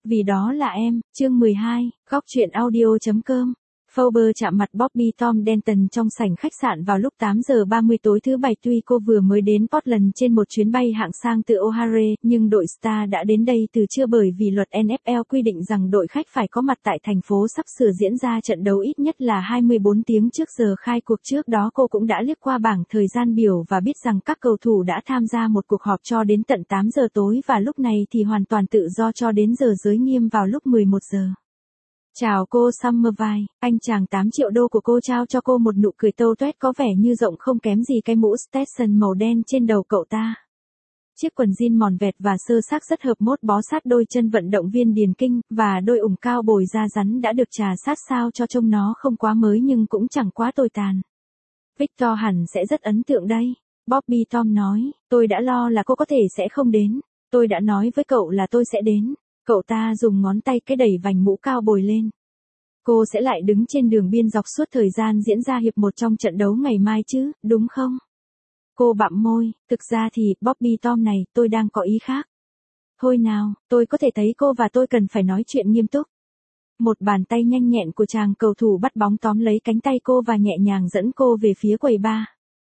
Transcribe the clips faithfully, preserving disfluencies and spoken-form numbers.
Vì đó là em, chương mười hai, góc truyện audio.com. Forbes chạm mặt Bobby Tom Denton trong sảnh khách sạn vào lúc tám giờ ba mươi tối thứ Bảy. Tuy cô vừa mới đến Portland trên một chuyến bay hạng sang từ O'Hare, nhưng đội Star đã đến đây từ trưa bởi vì luật N F L quy định rằng đội khách phải có mặt tại thành phố sắp sửa diễn ra trận đấu ít nhất là hai mươi bốn tiếng trước giờ khai cuộc. Trước đó cô cũng đã liếc qua bảng thời gian biểu và biết rằng các cầu thủ đã tham gia một cuộc họp cho đến tận tám giờ tối và lúc này thì hoàn toàn tự do cho đến giờ giới nghiêm vào lúc mười một giờ. Chào cô Summerville, anh chàng tám triệu đô của cô trao cho cô một nụ cười tâu tuét có vẻ như rộng không kém gì cái mũ Stetson màu đen trên đầu cậu ta. Chiếc quần jean mòn vẹt và sơ xác rất hợp mốt bó sát đôi chân vận động viên điền kinh, và đôi ủng cao bồi da rắn đã được chà sát sao cho trông nó không quá mới nhưng cũng chẳng quá tồi tàn. Victor hẳn sẽ rất ấn tượng đây, Bobby Tom nói, tôi đã lo là cô có thể sẽ không đến, tôi đã nói với cậu là tôi sẽ đến. Cậu ta dùng ngón tay cái đẩy vành mũ cao bồi lên. Cô sẽ lại đứng trên đường biên dọc suốt thời gian diễn ra hiệp một trong trận đấu ngày mai chứ, đúng không? Cô bặm môi, thực ra thì, Bobby Tom này, tôi đang có ý khác. Thôi nào, tôi có thể thấy cô và tôi cần phải nói chuyện nghiêm túc. Một bàn tay nhanh nhẹn của chàng cầu thủ bắt bóng tóm lấy cánh tay cô và nhẹ nhàng dẫn cô về phía quầy bar.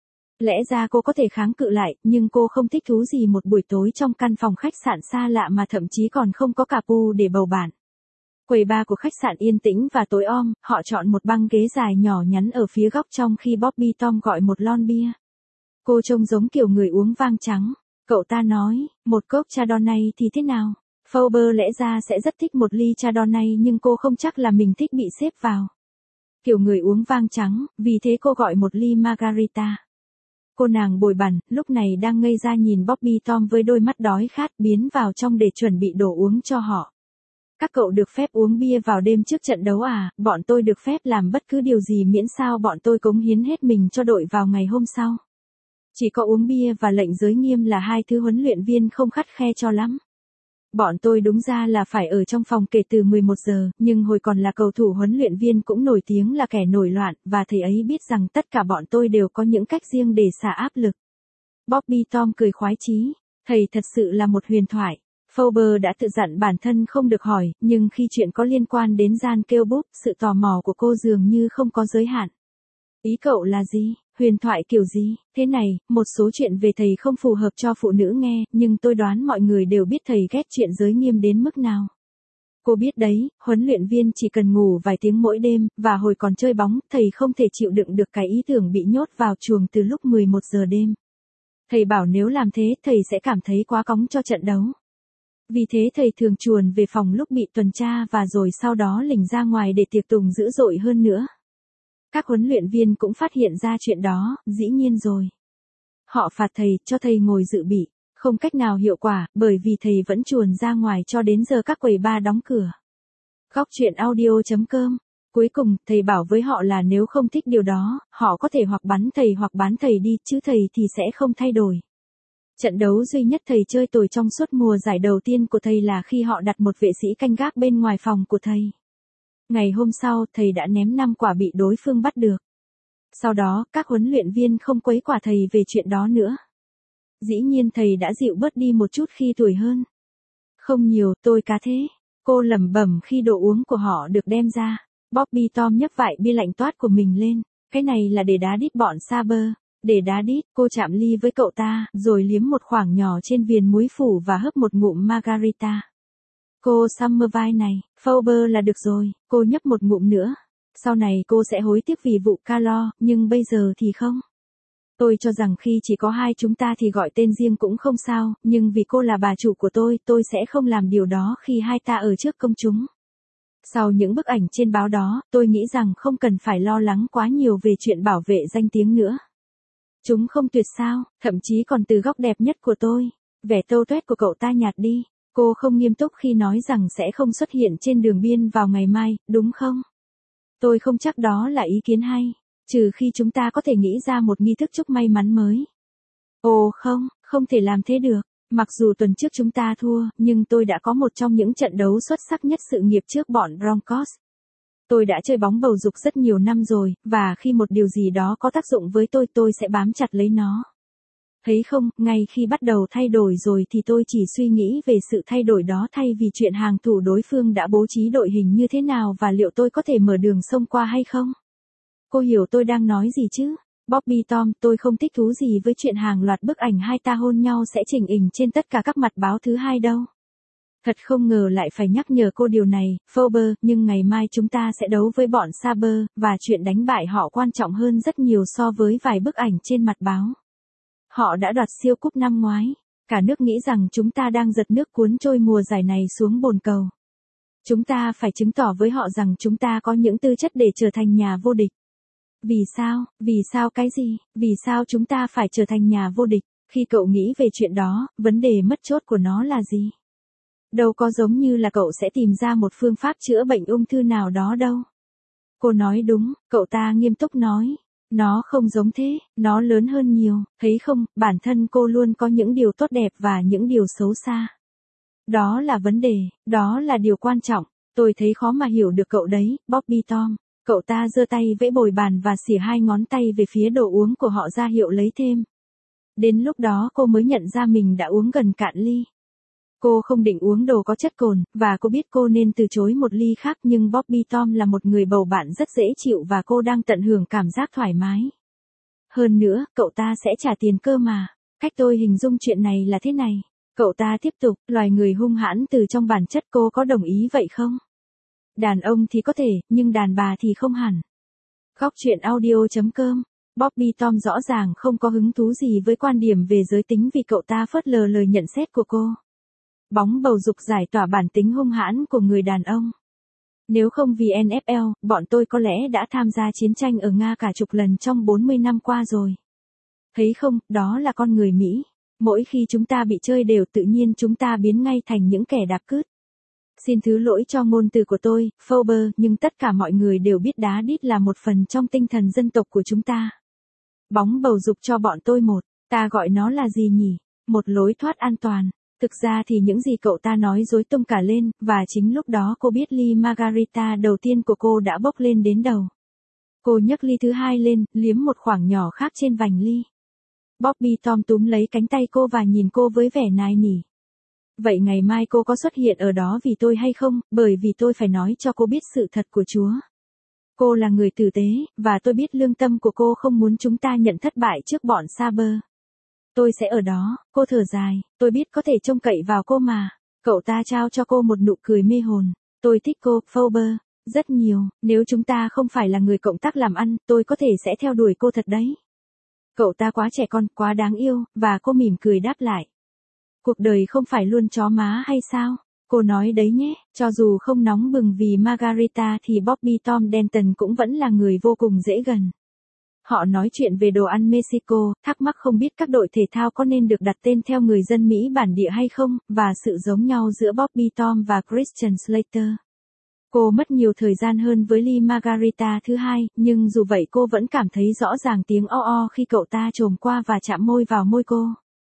Lẽ ra cô có thể kháng cự lại, nhưng cô không thích thú gì một buổi tối trong căn phòng khách sạn xa lạ mà thậm chí còn không có cả pu để bầu bạn. Quầy bar của khách sạn yên tĩnh và tối om, họ chọn một băng ghế dài nhỏ nhắn ở phía góc trong khi Bobby Tom gọi một lon bia. Cô trông giống kiểu người uống vang trắng. Cậu ta nói, một cốc Chardonnay thì thế nào? Forbes lẽ ra sẽ rất thích một ly Chardonnay nhưng cô không chắc là mình thích bị xếp vào kiểu người uống vang trắng, vì thế cô gọi một ly Margarita. Cô nàng bồi bàn, lúc này đang ngây ra nhìn Bobby Tom với đôi mắt đói khát biến vào trong để chuẩn bị đồ uống cho họ. Các cậu được phép uống bia vào đêm trước trận đấu à, bọn tôi được phép làm bất cứ điều gì miễn sao bọn tôi cống hiến hết mình cho đội vào ngày hôm sau. Chỉ có uống bia và lệnh giới nghiêm là hai thứ huấn luyện viên không khắt khe cho lắm. Bọn tôi đúng ra là phải ở trong phòng kể từ mười một giờ, nhưng hồi còn là cầu thủ huấn luyện viên cũng nổi tiếng là kẻ nổi loạn, và thầy ấy biết rằng tất cả bọn tôi đều có những cách riêng để xả áp lực. Bobby Tom cười khoái chí, thầy thật sự là một huyền thoại. Forbes đã tự dặn bản thân không được hỏi, nhưng khi chuyện có liên quan đến Jan Kelbub, sự tò mò của cô dường như không có giới hạn. Ý cậu là gì? Huyền thoại kiểu gì? Thế này, một số chuyện về thầy không phù hợp cho phụ nữ nghe, nhưng tôi đoán mọi người đều biết thầy ghét chuyện giới nghiêm đến mức nào. Cô biết đấy, huấn luyện viên chỉ cần ngủ vài tiếng mỗi đêm, và hồi còn chơi bóng, thầy không thể chịu đựng được cái ý tưởng bị nhốt vào chuồng từ lúc mười một giờ đêm. Thầy bảo nếu làm thế, thầy sẽ cảm thấy quá cóng cho trận đấu. Vì thế thầy thường chuồn về phòng lúc bị tuần tra và rồi sau đó lỉnh ra ngoài để tiệc tùng dữ dội hơn nữa. Các huấn luyện viên cũng phát hiện ra chuyện đó, dĩ nhiên rồi. Họ phạt thầy, cho thầy ngồi dự bị, không cách nào hiệu quả, bởi vì thầy vẫn chuồn ra ngoài cho đến giờ các quầy bar đóng cửa. Góc truyện audio.com. Cuối cùng, thầy bảo với họ là nếu không thích điều đó, họ có thể hoặc bắn thầy hoặc bán thầy đi, chứ thầy thì sẽ không thay đổi. Trận đấu duy nhất thầy chơi tồi trong suốt mùa giải đầu tiên của thầy là khi họ đặt một vệ sĩ canh gác bên ngoài phòng của thầy. Ngày hôm sau, thầy đã ném năm quả bị đối phương bắt được. Sau đó, các huấn luyện viên không quấy quả thầy về chuyện đó nữa. Dĩ nhiên thầy đã dịu bớt đi một chút khi tuổi hơn. Không nhiều, tôi cá thế. Cô lẩm bẩm khi đồ uống của họ được đem ra. Bobby Tom nhấc vại bia lạnh toát của mình lên. Cái này là để đá đít bọn Saber. Để đá đít, cô chạm ly với cậu ta, rồi liếm một khoảng nhỏ trên viền muối phủ và hớp một ngụm Margarita. Cô Summerville này, Forbes là được rồi, cô nhấp một ngụm nữa. Sau này cô sẽ hối tiếc vì vụ calo, nhưng bây giờ thì không. Tôi cho rằng khi chỉ có hai chúng ta thì gọi tên riêng cũng không sao, nhưng vì cô là bà chủ của tôi, tôi sẽ không làm điều đó khi hai ta ở trước công chúng. Sau những bức ảnh trên báo đó, tôi nghĩ rằng không cần phải lo lắng quá nhiều về chuyện bảo vệ danh tiếng nữa. Chúng không tuyệt sao, thậm chí còn từ góc đẹp nhất của tôi. Vẻ tâu tuét của cậu ta nhạt đi. Cô không nghiêm túc khi nói rằng sẽ không xuất hiện trên đường biên vào ngày mai, đúng không? Tôi không chắc đó là ý kiến hay, trừ khi chúng ta có thể nghĩ ra một nghi thức chúc may mắn mới. Ồ không, không thể làm thế được. Mặc dù tuần trước chúng ta thua, nhưng tôi đã có một trong những trận đấu xuất sắc nhất sự nghiệp trước bọn Broncos. Tôi đã chơi bóng bầu dục rất nhiều năm rồi, và khi một điều gì đó có tác dụng với tôi tôi sẽ bám chặt lấy nó. Thấy không, ngay khi bắt đầu thay đổi rồi thì tôi chỉ suy nghĩ về sự thay đổi đó thay vì chuyện hàng thủ đối phương đã bố trí đội hình như thế nào và liệu tôi có thể mở đường xông qua hay không. Cô hiểu tôi đang nói gì chứ? Bobby Tom, tôi không thích thú gì với chuyện hàng loạt bức ảnh hai ta hôn nhau sẽ chỉnh hình trên tất cả các mặt báo thứ hai đâu. Thật không ngờ lại phải nhắc nhở cô điều này, Forbes, nhưng ngày mai chúng ta sẽ đấu với bọn Saber, và chuyện đánh bại họ quan trọng hơn rất nhiều so với vài bức ảnh trên mặt báo. Họ đã đoạt siêu cúp năm ngoái. Cả nước nghĩ rằng chúng ta đang giật nước cuốn trôi mùa giải này xuống bồn cầu. Chúng ta phải chứng tỏ với họ rằng chúng ta có những tư chất để trở thành nhà vô địch. Vì sao? Vì sao cái gì? Vì sao chúng ta phải trở thành nhà vô địch? Khi cậu nghĩ về chuyện đó, vấn đề mất chốt của nó là gì? Đâu có giống như là cậu sẽ tìm ra một phương pháp chữa bệnh ung thư nào đó đâu. Cô nói đúng, cậu ta nghiêm túc nói. Nó không giống thế, nó lớn hơn nhiều, thấy không, bản thân cô luôn có những điều tốt đẹp và những điều xấu xa. Đó là vấn đề, đó là điều quan trọng, tôi thấy khó mà hiểu được cậu đấy, Bobby Tom. Cậu ta giơ tay vẫy bồi bàn và xỉa hai ngón tay về phía đồ uống của họ ra hiệu lấy thêm. Đến lúc đó cô mới nhận ra mình đã uống gần cạn ly. Cô không định uống đồ có chất cồn, và cô biết cô nên từ chối một ly khác nhưng Bobby Tom là một người bầu bạn rất dễ chịu và cô đang tận hưởng cảm giác thoải mái. Hơn nữa, cậu ta sẽ trả tiền cơ mà. Cách tôi hình dung chuyện này là thế này. Cậu ta tiếp tục, loài người hung hãn từ trong bản chất, cô có đồng ý vậy không? Đàn ông thì có thể, nhưng đàn bà thì không hẳn. Góc truyện audio.com. Bobby Tom rõ ràng không có hứng thú gì với quan điểm về giới tính vì cậu ta phớt lờ lời nhận xét của cô. Bóng bầu dục giải tỏa bản tính hung hãn của người đàn ông. Nếu không vì en ép lờ, bọn tôi có lẽ đã tham gia chiến tranh ở Nga cả chục lần trong bốn mươi năm qua rồi. Thấy không, đó là con người Mỹ. Mỗi khi chúng ta bị chơi đều tự nhiên chúng ta biến ngay thành những kẻ đạp cứt. Xin thứ lỗi cho ngôn từ của tôi, Forbes, nhưng tất cả mọi người đều biết đá đít là một phần trong tinh thần dân tộc của chúng ta. Bóng bầu dục cho bọn tôi một, ta gọi nó là gì nhỉ? Một lối thoát an toàn. Thực ra thì những gì cậu ta nói rối tung cả lên, và chính lúc đó cô biết ly margarita đầu tiên của cô đã bốc lên đến đầu. Cô nhấc ly thứ hai lên, liếm một khoảng nhỏ khác trên vành ly. Bobby Tom túm lấy cánh tay cô và nhìn cô với vẻ nài nỉ. Vậy ngày mai cô có xuất hiện ở đó vì tôi hay không, bởi vì tôi phải nói cho cô biết sự thật của Chúa. Cô là người tử tế, và tôi biết lương tâm của cô không muốn chúng ta nhận thất bại trước bọn Saber. Tôi sẽ ở đó, cô thở dài, tôi biết có thể trông cậy vào cô mà. Cậu ta trao cho cô một nụ cười mê hồn. Tôi thích cô, Forbes, rất nhiều, nếu chúng ta không phải là người cộng tác làm ăn, tôi có thể sẽ theo đuổi cô thật đấy. Cậu ta quá trẻ con, quá đáng yêu, và cô mỉm cười đáp lại. Cuộc đời không phải luôn chó má hay sao? Cô nói đấy nhé, cho dù không nóng bừng vì Margarita thì Bobby Tom Denton cũng vẫn là người vô cùng dễ gần. Họ nói chuyện về đồ ăn Mexico, thắc mắc không biết các đội thể thao có nên được đặt tên theo người dân Mỹ bản địa hay không, và sự giống nhau giữa Bobby Tom và Christian Slater. Cô mất nhiều thời gian hơn với ly Margarita thứ hai, nhưng dù vậy cô vẫn cảm thấy rõ ràng tiếng o o khi cậu ta chồm qua và chạm môi vào môi cô.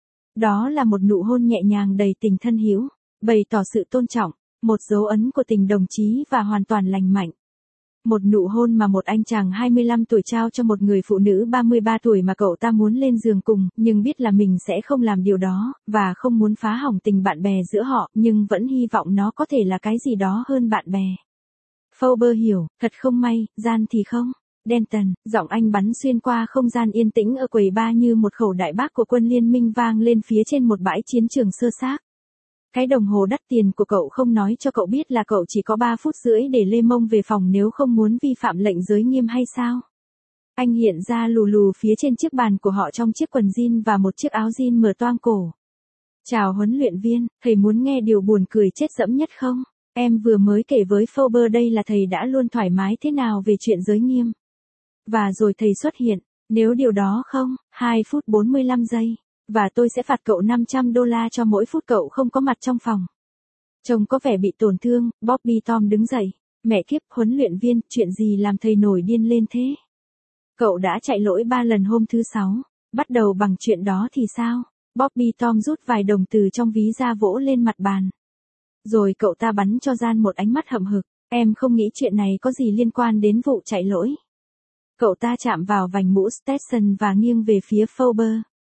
Đó là một nụ hôn nhẹ nhàng đầy tình thân hữu, bày tỏ sự tôn trọng, một dấu ấn của tình đồng chí và hoàn toàn lành mạnh. Một nụ hôn mà một anh chàng hai mươi lăm tuổi trao cho một người phụ nữ ba mươi ba tuổi mà cậu ta muốn lên giường cùng, nhưng biết là mình sẽ không làm điều đó, và không muốn phá hỏng tình bạn bè giữa họ, nhưng vẫn hy vọng nó có thể là cái gì đó hơn bạn bè. Forbes hiểu, thật không may, gian thì không. Denton, giọng anh bắn xuyên qua không gian yên tĩnh ở quầy bar như một khẩu đại bác của quân liên minh vang lên phía trên một bãi chiến trường sơ xác. Cái đồng hồ đắt tiền của cậu không nói cho cậu biết là cậu chỉ có ba phút rưỡi để lê mông về phòng nếu không muốn vi phạm lệnh giới nghiêm hay sao? Anh hiện ra lù lù phía trên chiếc bàn của họ trong chiếc quần jean và một chiếc áo jean mở toang cổ. Chào huấn luyện viên, thầy muốn nghe điều buồn cười chết dẫm nhất không? Em vừa mới kể với Forbes đây là thầy đã luôn thoải mái thế nào về chuyện giới nghiêm. Và rồi thầy xuất hiện, nếu điều đó không, hai phút bốn mươi lăm giây. Và tôi sẽ phạt cậu năm trăm đô la cho mỗi phút cậu không có mặt trong phòng. Trông có vẻ bị tổn thương, Bobby Tom đứng dậy. Mẹ kiếp, huấn luyện viên, chuyện gì làm thầy nổi điên lên thế? Cậu đã chạy lỗi ba lần hôm thứ sáu. Bắt đầu bằng chuyện đó thì sao? Bobby Tom rút vài đồng từ trong ví ra vỗ lên mặt bàn. Rồi cậu ta bắn cho Gian một ánh mắt hậm hực. Em không nghĩ chuyện này có gì liên quan đến vụ chạy lỗi. Cậu ta chạm vào vành mũ Stetson và nghiêng về phía Forbes.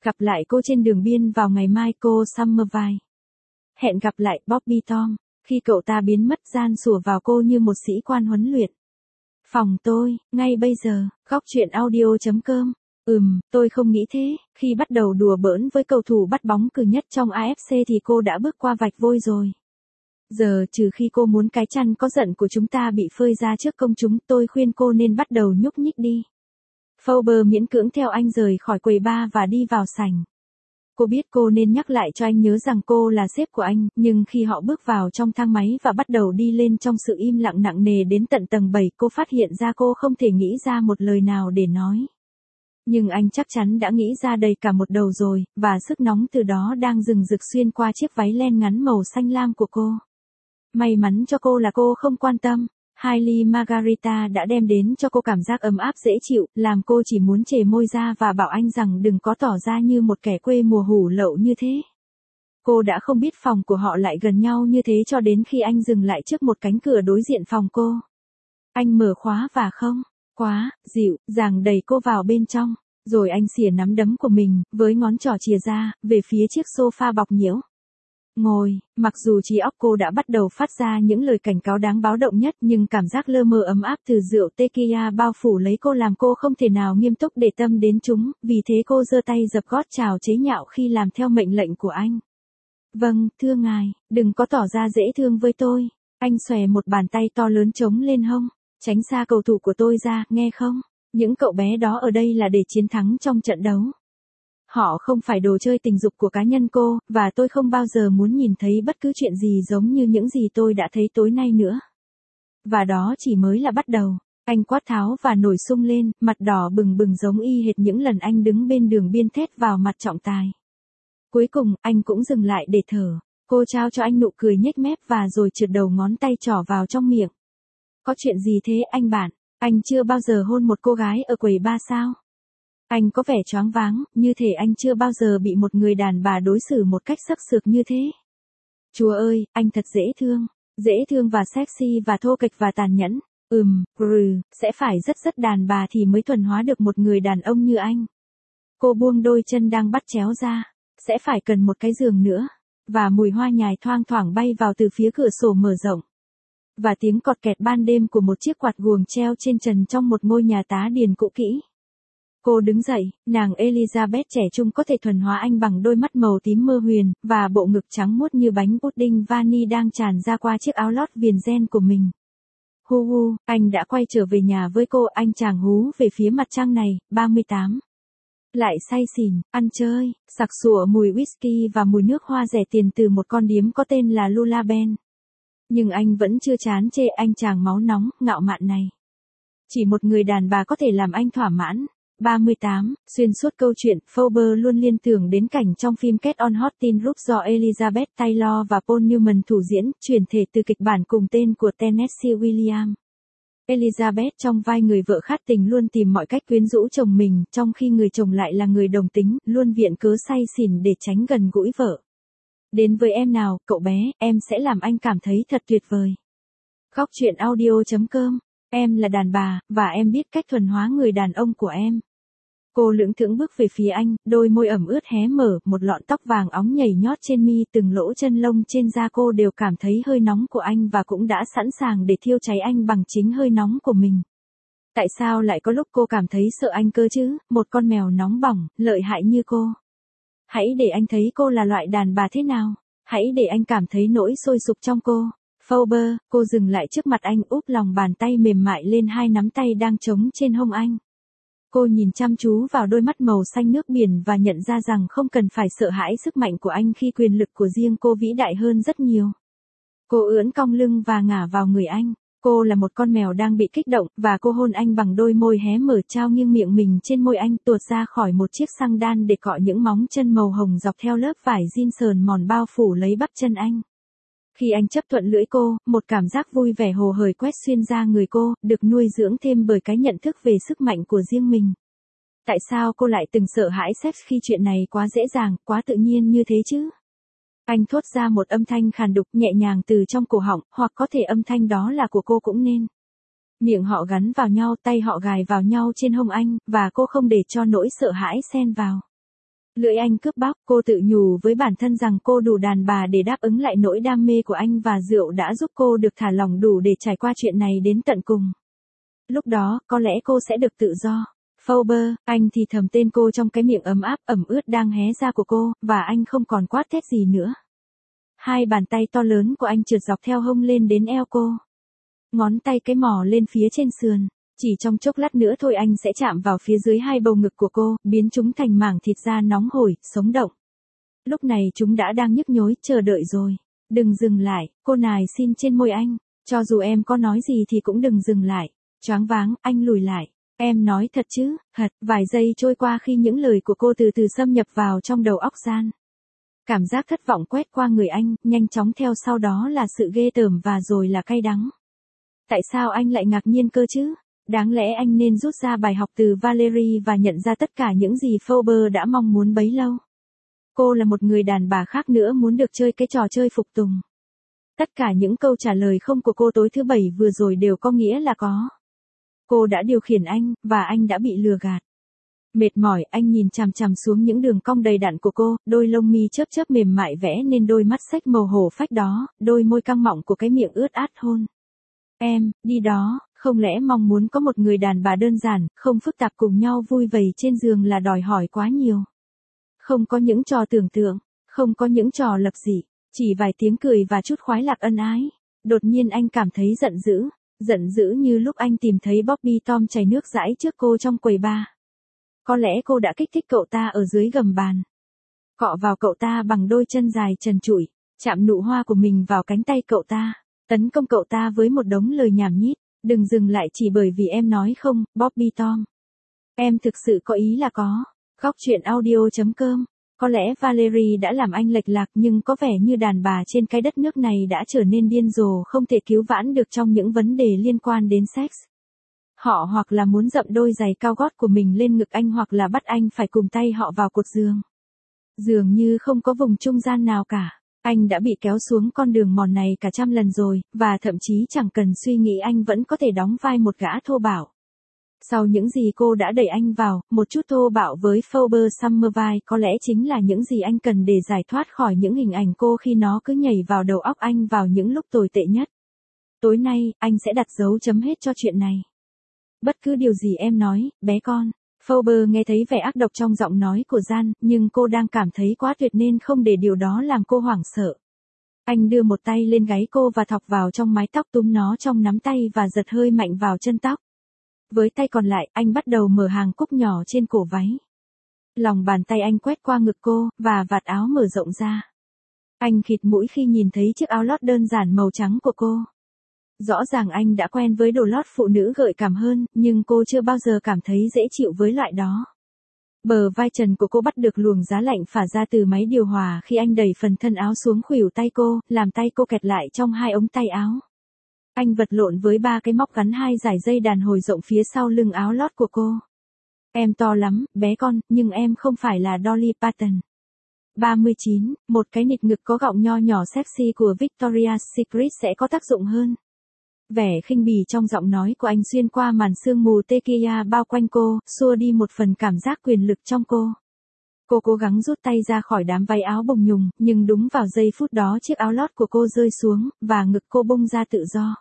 Gặp lại cô trên đường biên vào ngày mai cô Summerville. Hẹn gặp lại Bobby Tom. Khi cậu ta biến mất gian sủa vào cô như một sĩ quan huấn luyện. Phòng tôi, ngay bây giờ, góc chuyện audio.com. Ừm, tôi không nghĩ thế, khi bắt đầu đùa bỡn với cầu thủ bắt bóng cừ nhất trong a ép xê thì cô đã bước qua vạch vôi rồi. Giờ trừ khi cô muốn cái chăn có giận của chúng ta bị phơi ra trước công chúng, tôi khuyên cô nên bắt đầu nhúc nhích đi. Forbes miễn cưỡng theo anh rời khỏi quầy bar và đi vào sảnh. Cô biết cô nên nhắc lại cho anh nhớ rằng cô là sếp của anh, nhưng khi họ bước vào trong thang máy và bắt đầu đi lên trong sự im lặng nặng nề đến tận tầng bảy, cô phát hiện ra cô không thể nghĩ ra một lời nào để nói. Nhưng anh chắc chắn đã nghĩ ra đầy cả một đầu rồi, và sức nóng từ đó đang rừng rực xuyên qua chiếc váy len ngắn màu xanh lam của cô. May mắn cho cô là cô không quan tâm. Hai ly margarita đã đem đến cho cô cảm giác ấm áp dễ chịu, làm cô chỉ muốn chề môi ra và bảo anh rằng đừng có tỏ ra như một kẻ quê mùa hủ lậu như thế. Cô đã không biết phòng của họ lại gần nhau như thế cho đến khi anh dừng lại trước một cánh cửa đối diện phòng cô. Anh mở khóa và không, quá, dịu, dàng đẩy cô vào bên trong, rồi anh xỉa nắm đấm của mình, với ngón trỏ chìa ra, về phía chiếc sofa bọc nhiễu. Ngồi, mặc dù trí óc cô đã bắt đầu phát ra những lời cảnh cáo đáng báo động nhất, nhưng cảm giác lơ mơ ấm áp từ rượu tequila bao phủ lấy cô làm cô không thể nào nghiêm túc để tâm đến chúng, vì thế cô giơ tay dập gót chào chế nhạo khi làm theo mệnh lệnh của anh. Vâng, thưa ngài, đừng có tỏ ra dễ thương với tôi. Anh xòe một bàn tay to lớn trống lên hông, tránh xa cầu thủ của tôi ra, nghe không? Những cậu bé đó ở đây là để chiến thắng trong trận đấu. Họ không phải đồ chơi tình dục của cá nhân cô, và tôi không bao giờ muốn nhìn thấy bất cứ chuyện gì giống như những gì tôi đã thấy tối nay nữa. Và đó chỉ mới là bắt đầu. Anh quát tháo và nổi sung lên, mặt đỏ bừng bừng giống y hệt những lần anh đứng bên đường biên thét vào mặt trọng tài. Cuối cùng, anh cũng dừng lại để thở. Cô trao cho anh nụ cười nhếch mép và rồi trượt đầu ngón tay trỏ vào trong miệng. Có chuyện gì thế anh bạn? Anh chưa bao giờ hôn một cô gái ở quầy bar sao? Anh có vẻ choáng váng, như thể anh chưa bao giờ bị một người đàn bà đối xử một cách sắc sược như thế. Chúa ơi, anh thật dễ thương. Dễ thương và sexy và thô kệch và tàn nhẫn. Ừm, rừ, sẽ phải rất rất đàn bà thì mới thuần hóa được một người đàn ông như anh. Cô buông đôi chân đang bắt chéo ra. Sẽ phải cần một cái giường nữa. Và mùi hoa nhài thoang thoảng bay vào từ phía cửa sổ mở rộng. Và tiếng cọt kẹt ban đêm của một chiếc quạt guồng treo trên trần trong một ngôi nhà tá điền cũ kỹ. Cô đứng dậy, nàng Elizabeth trẻ trung có thể thuần hóa anh bằng đôi mắt màu tím mơ huyền, và bộ ngực trắng muốt như bánh pudding vani đang tràn ra qua chiếc áo lót viền ren của mình. Hu hu, anh đã quay trở về nhà với cô, anh chàng hú về phía mặt trăng này, ba mươi tám. Lại say xỉn, ăn chơi, sặc sụa mùi whisky và mùi nước hoa rẻ tiền từ một con điếm có tên là Lula Ben. Nhưng anh vẫn chưa chán chê anh chàng máu nóng, ngạo mạn này. Chỉ một người đàn bà có thể làm anh thỏa mãn. ba mươi tám, xuyên suốt câu chuyện, Forbes luôn liên tưởng đến cảnh trong phim Get on Hot Teen Group do Elizabeth Taylor và Paul Newman thủ diễn, chuyển thể từ kịch bản cùng tên của Tennessee Williams. Elizabeth trong vai người vợ khát tình luôn tìm mọi cách quyến rũ chồng mình, trong khi người chồng lại là người đồng tính, luôn viện cớ say xỉn để tránh gần gũi vợ. Đến với em nào, cậu bé, em sẽ làm anh cảm thấy thật tuyệt vời. Góc chuyện audio.com. Em là đàn bà, và em biết cách thuần hóa người đàn ông của em. Cô lững thững bước về phía anh, đôi môi ẩm ướt hé mở, một lọn tóc vàng óng nhảy nhót trên mi, từng lỗ chân lông trên da cô đều cảm thấy hơi nóng của anh và cũng đã sẵn sàng để thiêu cháy anh bằng chính hơi nóng của mình. Tại sao lại có lúc cô cảm thấy sợ anh cơ chứ, một con mèo nóng bỏng, lợi hại như cô. Hãy để anh thấy cô là loại đàn bà thế nào. Hãy để anh cảm thấy nỗi sôi sục trong cô. Forbes, cô dừng lại trước mặt anh, úp lòng bàn tay mềm mại lên hai nắm tay đang trống trên hông anh. Cô nhìn chăm chú vào đôi mắt màu xanh nước biển và nhận ra rằng không cần phải sợ hãi sức mạnh của anh khi quyền lực của riêng cô vĩ đại hơn rất nhiều. Cô ưỡn cong lưng và ngả vào người anh. Cô là một con mèo đang bị kích động, và cô hôn anh bằng đôi môi hé mở trao nghiêng miệng mình trên môi anh, tuột ra khỏi một chiếc xăng đan để cọ những móng chân màu hồng dọc theo lớp vải jean sờn mòn bao phủ lấy bắp chân anh. Khi anh chấp thuận lưỡi cô, một cảm giác vui vẻ hồ hởi quét xuyên ra người cô, được nuôi dưỡng thêm bởi cái nhận thức về sức mạnh của riêng mình. Tại sao cô lại từng sợ hãi sex khi chuyện này quá dễ dàng, quá tự nhiên như thế chứ? Anh thốt ra một âm thanh khàn đục nhẹ nhàng từ trong cổ họng, hoặc có thể âm thanh đó là của cô cũng nên. Miệng họ gắn vào nhau, tay họ gài vào nhau trên hông anh, và cô không để cho nỗi sợ hãi xen vào. Lưỡi anh cướp bóc, cô tự nhủ với bản thân rằng cô đủ đàn bà để đáp ứng lại nỗi đam mê của anh và rượu đã giúp cô được thả lỏng đủ để trải qua chuyện này đến tận cùng. Lúc đó, có lẽ cô sẽ được tự do. Fauber, anh thì thầm tên cô trong cái miệng ấm áp ẩm ướt đang hé ra của cô, và anh không còn quát thét gì nữa. Hai bàn tay to lớn của anh trượt dọc theo hông lên đến eo cô. Ngón tay cái mỏ lên phía trên sườn. Chỉ trong chốc lát nữa thôi anh sẽ chạm vào phía dưới hai bầu ngực của cô, biến chúng thành mảng thịt da nóng hổi, sống động. Lúc này chúng đã đang nhức nhối, chờ đợi rồi. Đừng dừng lại, cô nài xin trên môi anh. Cho dù em có nói gì thì cũng đừng dừng lại. Choáng váng, anh lùi lại. Em nói thật chứ, thật. Vài giây trôi qua khi những lời của cô từ từ xâm nhập vào trong đầu óc Gian. Cảm giác thất vọng quét qua người anh, nhanh chóng theo sau đó là sự ghê tởm và rồi là cay đắng. Tại sao anh lại ngạc nhiên cơ chứ? Đáng lẽ anh nên rút ra bài học từ Valerie và nhận ra tất cả những gì Fauber đã mong muốn bấy lâu. Cô là một người đàn bà khác nữa muốn được chơi cái trò chơi phục tùng. Tất cả những câu trả lời không của cô tối thứ bảy vừa rồi đều có nghĩa là có. Cô đã điều khiển anh, và anh đã bị lừa gạt. Mệt mỏi, anh nhìn chằm chằm xuống những đường cong đầy đặn của cô, đôi lông mi chớp chớp mềm mại vẽ nên đôi mắt xếch màu hổ phách đó, đôi môi căng mọng của cái miệng ướt át hôn. Em, đi đó, không lẽ mong muốn có một người đàn bà đơn giản, không phức tạp cùng nhau vui vầy trên giường là đòi hỏi quá nhiều. Không có những trò tưởng tượng, không có những trò lập dị, chỉ vài tiếng cười và chút khoái lạc ân ái. Đột nhiên anh cảm thấy giận dữ, giận dữ như lúc anh tìm thấy Bobby Tom chảy nước dãi trước cô trong quầy bar. Có lẽ cô đã kích thích cậu ta ở dưới gầm bàn. Cọ vào cậu ta bằng đôi chân dài trần trụi, chạm nụ hoa của mình vào cánh tay cậu ta, tấn công cậu ta với một đống lời nhảm nhít. Đừng dừng lại chỉ bởi vì em nói không, Bobby Tom. Em thực sự có ý là có. Góc truyện audio chấm com. Có lẽ Valerie đã làm anh lệch lạc nhưng có vẻ như đàn bà trên cái đất nước này đã trở nên điên rồ không thể cứu vãn được trong những vấn đề liên quan đến sex. Họ hoặc là muốn dậm đôi giày cao gót của mình lên ngực anh hoặc là bắt anh phải cùng tay họ vào cột giường. Dường như không có vùng trung gian nào cả. Anh đã bị kéo xuống con đường mòn này cả trăm lần rồi, và thậm chí chẳng cần suy nghĩ anh vẫn có thể đóng vai một gã thô bạo. Sau những gì cô đã đẩy anh vào, một chút thô bạo với Fauber Summerville có lẽ chính là những gì anh cần để giải thoát khỏi những hình ảnh cô khi nó cứ nhảy vào đầu óc anh vào những lúc tồi tệ nhất. Tối nay, anh sẽ đặt dấu chấm hết cho chuyện này. Bất cứ điều gì em nói, bé con. Fauber nghe thấy vẻ ác độc trong giọng nói của Gian, nhưng cô đang cảm thấy quá tuyệt nên không để điều đó làm cô hoảng sợ. Anh đưa một tay lên gáy cô và thọc vào trong mái tóc túm nó trong nắm tay và giật hơi mạnh vào chân tóc. Với tay còn lại, anh bắt đầu mở hàng cúc nhỏ trên cổ váy. Lòng bàn tay anh quét qua ngực cô, và vạt áo mở rộng ra. Anh khịt mũi khi nhìn thấy chiếc áo lót đơn giản màu trắng của cô. Rõ ràng anh đã quen với đồ lót phụ nữ gợi cảm hơn, nhưng cô chưa bao giờ cảm thấy dễ chịu với loại đó. Bờ vai trần của cô bắt được luồng giá lạnh phả ra từ máy điều hòa khi anh đẩy phần thân áo xuống khuỷu tay cô, làm tay cô kẹt lại trong hai ống tay áo. Anh vật lộn với ba cái móc gắn hai dải dây đàn hồi rộng phía sau lưng áo lót của cô. Em to lắm, bé con, nhưng em không phải là Dolly Parton. ba mươi chín, một cái nịt ngực có gọng nho nhỏ sexy của Victoria's Secret sẽ có tác dụng hơn. Vẻ khinh bỉ trong giọng nói của anh xuyên qua màn sương mù tequila bao quanh cô, xua đi một phần cảm giác quyền lực trong cô. Cô cố gắng rút tay ra khỏi đám váy áo bồng nhùng, nhưng đúng vào giây phút đó chiếc áo lót của cô rơi xuống, và ngực cô bung ra tự do.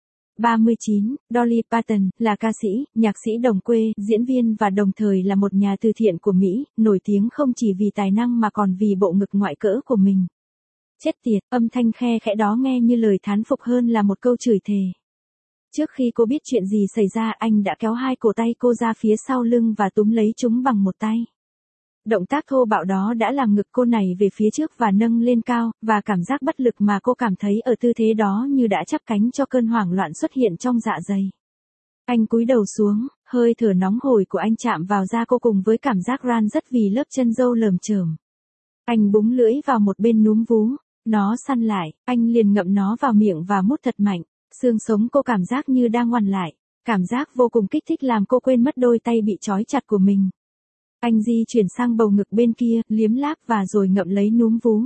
ba mươi chín, Dolly Parton, là ca sĩ, nhạc sĩ đồng quê, diễn viên và đồng thời là một nhà từ thiện của Mỹ, nổi tiếng không chỉ vì tài năng mà còn vì bộ ngực ngoại cỡ của mình. Chết tiệt, âm thanh khe khẽ đó nghe như lời thán phục hơn là một câu chửi thề. Trước khi cô biết chuyện gì xảy ra, anh đã kéo hai cổ tay cô ra phía sau lưng và túm lấy chúng bằng một tay. Động tác thô bạo đó đã làm ngực cô nảy về phía trước và nâng lên cao, và cảm giác bất lực mà cô cảm thấy ở tư thế đó như đã chắp cánh cho cơn hoảng loạn xuất hiện trong dạ dày. Anh cúi đầu xuống, hơi thở nóng hổi của anh chạm vào da cô cùng với cảm giác ran rất vì lớp chân râu lởm chởm. Anh búng lưỡi vào một bên núm vú, nó săn lại, anh liền ngậm nó vào miệng và mút thật mạnh. Xương sống cô cảm giác như đang ngoằn lại, cảm giác vô cùng kích thích làm cô quên mất đôi tay bị trói chặt của mình. Anh di chuyển sang bầu ngực bên kia, liếm láp và rồi ngậm lấy núm vú.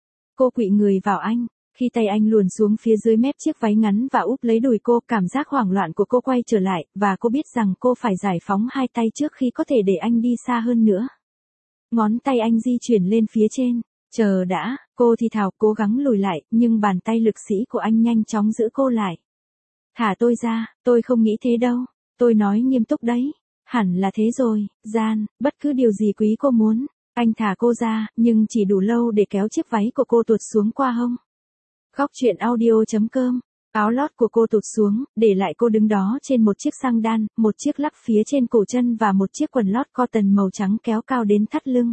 Cô quỵ người vào anh, khi tay anh luồn xuống phía dưới mép chiếc váy ngắn và úp lấy đùi cô, cảm giác hoảng loạn của cô quay trở lại, và cô biết rằng cô phải giải phóng hai tay trước khi có thể để anh đi xa hơn nữa. Ngón tay anh di chuyển lên phía trên. Chờ đã, cô thì thào cố gắng lùi lại, nhưng bàn tay lực sĩ của anh nhanh chóng giữ cô lại. Thả tôi ra, tôi không nghĩ thế đâu. Tôi nói nghiêm túc đấy. Hẳn là thế rồi, Gian, bất cứ điều gì quý cô muốn. Anh thả cô ra, nhưng chỉ đủ lâu để kéo chiếc váy của cô tuột xuống qua hông. Góc truyện audio.com. Áo lót của cô tụt xuống, để lại cô đứng đó trên một chiếc xăng đan, một chiếc lắc phía trên cổ chân và một chiếc quần lót cotton màu trắng kéo cao đến thắt lưng.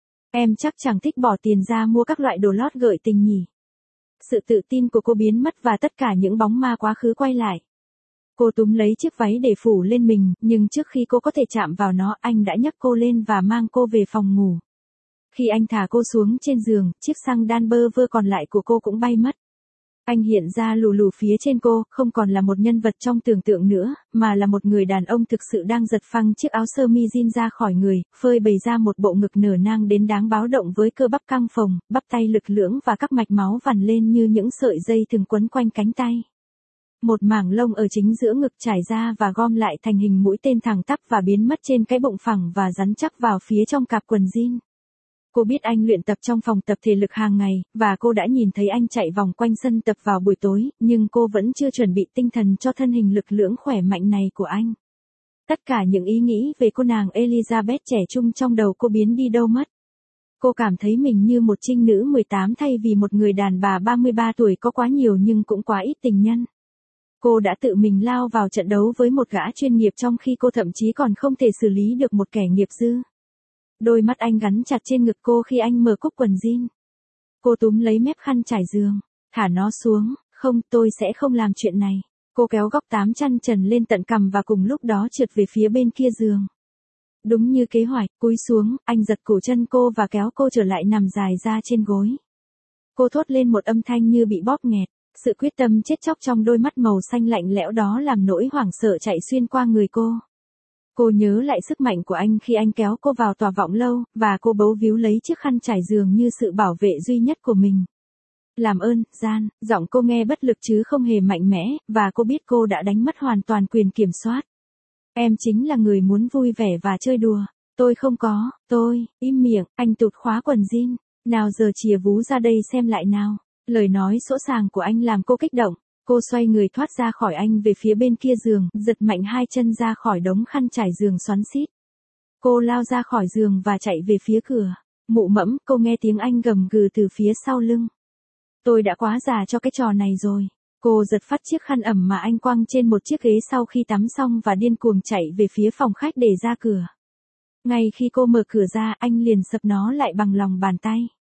Em chắc chẳng thích bỏ tiền ra mua các loại đồ lót gợi tình nhỉ. Sự tự tin của cô biến mất và tất cả những bóng ma quá khứ quay lại. Cô túm lấy chiếc váy để phủ lên mình, nhưng trước khi cô có thể chạm vào nó, anh đã nhấc cô lên và mang cô về phòng ngủ. Khi anh thả cô xuống trên giường, chiếc xăng đan bơ vơ còn lại của cô cũng bay mất. Anh hiện ra lù lù phía trên cô, không còn là một nhân vật trong tưởng tượng nữa, mà là một người đàn ông thực sự đang giật phăng chiếc áo sơ mi jean ra khỏi người, phơi bày ra một bộ ngực nở nang đến đáng báo động với cơ bắp căng phồng, bắp tay lực lưỡng và các mạch máu vằn lên như những sợi dây thường quấn quanh cánh tay. Một mảng lông ở chính giữa ngực trải ra và gom lại thành hình mũi tên thẳng tắp và biến mất trên cái bụng phẳng và rắn chắc vào phía trong cạp quần jean. Cô biết anh luyện tập trong phòng tập thể lực hàng ngày, và cô đã nhìn thấy anh chạy vòng quanh sân tập vào buổi tối, nhưng cô vẫn chưa chuẩn bị tinh thần cho thân hình lực lưỡng khỏe mạnh này của anh. Tất cả những ý nghĩ về cô nàng Elizabeth trẻ trung trong đầu cô biến đi đâu mất. Cô cảm thấy mình như một trinh nữ mười tám thay vì một người đàn bà ba mươi ba tuổi có quá nhiều nhưng cũng quá ít tình nhân. Cô đã tự mình lao vào trận đấu với một gã chuyên nghiệp trong khi cô thậm chí còn không thể xử lý được một kẻ nghiệp dư. Đôi mắt anh gắn chặt trên ngực cô khi anh mở cúc quần jean. Cô túm lấy mép khăn trải giường. Thả nó xuống, không, tôi sẽ không làm chuyện này. Cô kéo góc tám chăn trần lên tận cằm và cùng lúc đó trượt về phía bên kia giường. Đúng như kế hoạch, cúi xuống, anh giật cổ chân cô và kéo cô trở lại nằm dài ra trên gối. Cô thốt lên một âm thanh như bị bóp nghẹt. Sự quyết tâm chết chóc trong đôi mắt màu xanh lạnh lẽo đó làm nỗi hoảng sợ chạy xuyên qua người cô. Cô nhớ lại sức mạnh của anh khi anh kéo cô vào tòa vọng lâu, và cô bấu víu lấy chiếc khăn trải giường như sự bảo vệ duy nhất của mình. Làm ơn, Gian, giọng cô nghe bất lực chứ không hề mạnh mẽ, và cô biết cô đã đánh mất hoàn toàn quyền kiểm soát. Em chính là người muốn vui vẻ và chơi đùa. Tôi không có, tôi, im miệng, anh tụt khóa quần jean. Nào giờ chìa vú ra đây xem lại nào. Lời nói sỗ sàng của anh làm cô kích động. Cô xoay người thoát ra khỏi anh về phía bên kia giường, giật mạnh hai chân ra khỏi đống khăn trải giường xoắn xít. Cô lao ra khỏi giường và chạy về phía cửa. Mụ mẫm, cô nghe tiếng anh gầm gừ từ phía sau lưng. Tôi đã quá già cho cái trò này rồi. Cô giật phát chiếc khăn ẩm mà anh quăng trên một chiếc ghế sau khi tắm xong và điên cuồng chạy về phía phòng khách để ra cửa. Ngay khi cô mở cửa ra, anh liền sập nó lại bằng lòng bàn tay.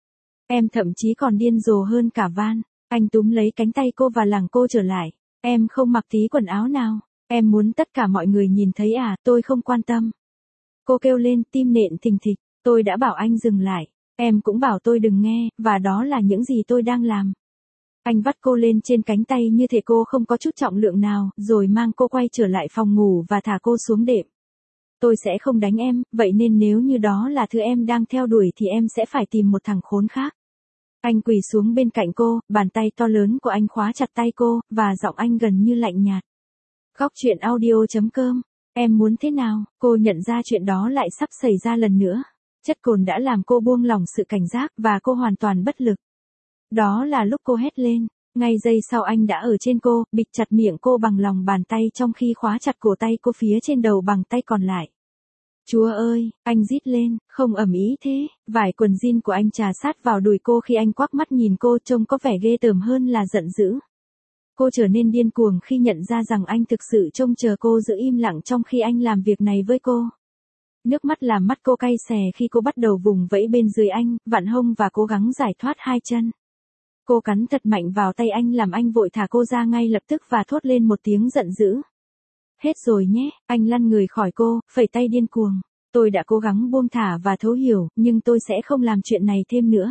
Em thậm chí còn điên rồ hơn cả Van. Anh túm lấy cánh tay cô và lằng cô trở lại. Em không mặc tí quần áo nào. Em muốn tất cả mọi người nhìn thấy à, tôi không quan tâm. Cô kêu lên, tim nện thình thịch. Tôi đã bảo anh dừng lại. Em cũng bảo tôi đừng nghe, và đó là những gì tôi đang làm. Anh vắt cô lên trên cánh tay như thể cô không có chút trọng lượng nào, rồi mang cô quay trở lại phòng ngủ và thả cô xuống đệm. Tôi sẽ không đánh em, vậy nên nếu như đó là thứ em đang theo đuổi thì em sẽ phải tìm một thằng khốn khác. Anh quỳ xuống bên cạnh cô, bàn tay to lớn của anh khóa chặt tay cô, và giọng anh gần như lạnh nhạt. Góc truyện audio.com. Em muốn thế nào? Cô nhận ra chuyện đó lại sắp xảy ra lần nữa. Chất cồn đã làm cô buông lỏng sự cảnh giác và cô hoàn toàn bất lực. Đó là lúc cô hét lên. Ngay giây sau anh đã ở trên cô, bịt chặt miệng cô bằng lòng bàn tay trong khi khóa chặt cổ tay cô phía trên đầu bằng tay còn lại. Chúa ơi, anh rít lên, không ầm ĩ thế, vải quần jean của anh trà sát vào đùi cô khi anh quắc mắt nhìn cô trông có vẻ ghê tởm hơn là giận dữ. Cô trở nên điên cuồng khi nhận ra rằng anh thực sự trông chờ cô giữ im lặng trong khi anh làm việc này với cô. Nước mắt làm mắt cô cay xè khi cô bắt đầu vùng vẫy bên dưới anh, vặn hông và cố gắng giải thoát hai chân. Cô cắn thật mạnh vào tay anh làm anh vội thả cô ra ngay lập tức và thốt lên một tiếng giận dữ. Hết rồi nhé, anh lăn người khỏi cô, phẩy tay điên cuồng. Tôi đã cố gắng buông thả và thấu hiểu, nhưng tôi sẽ không làm chuyện này thêm nữa.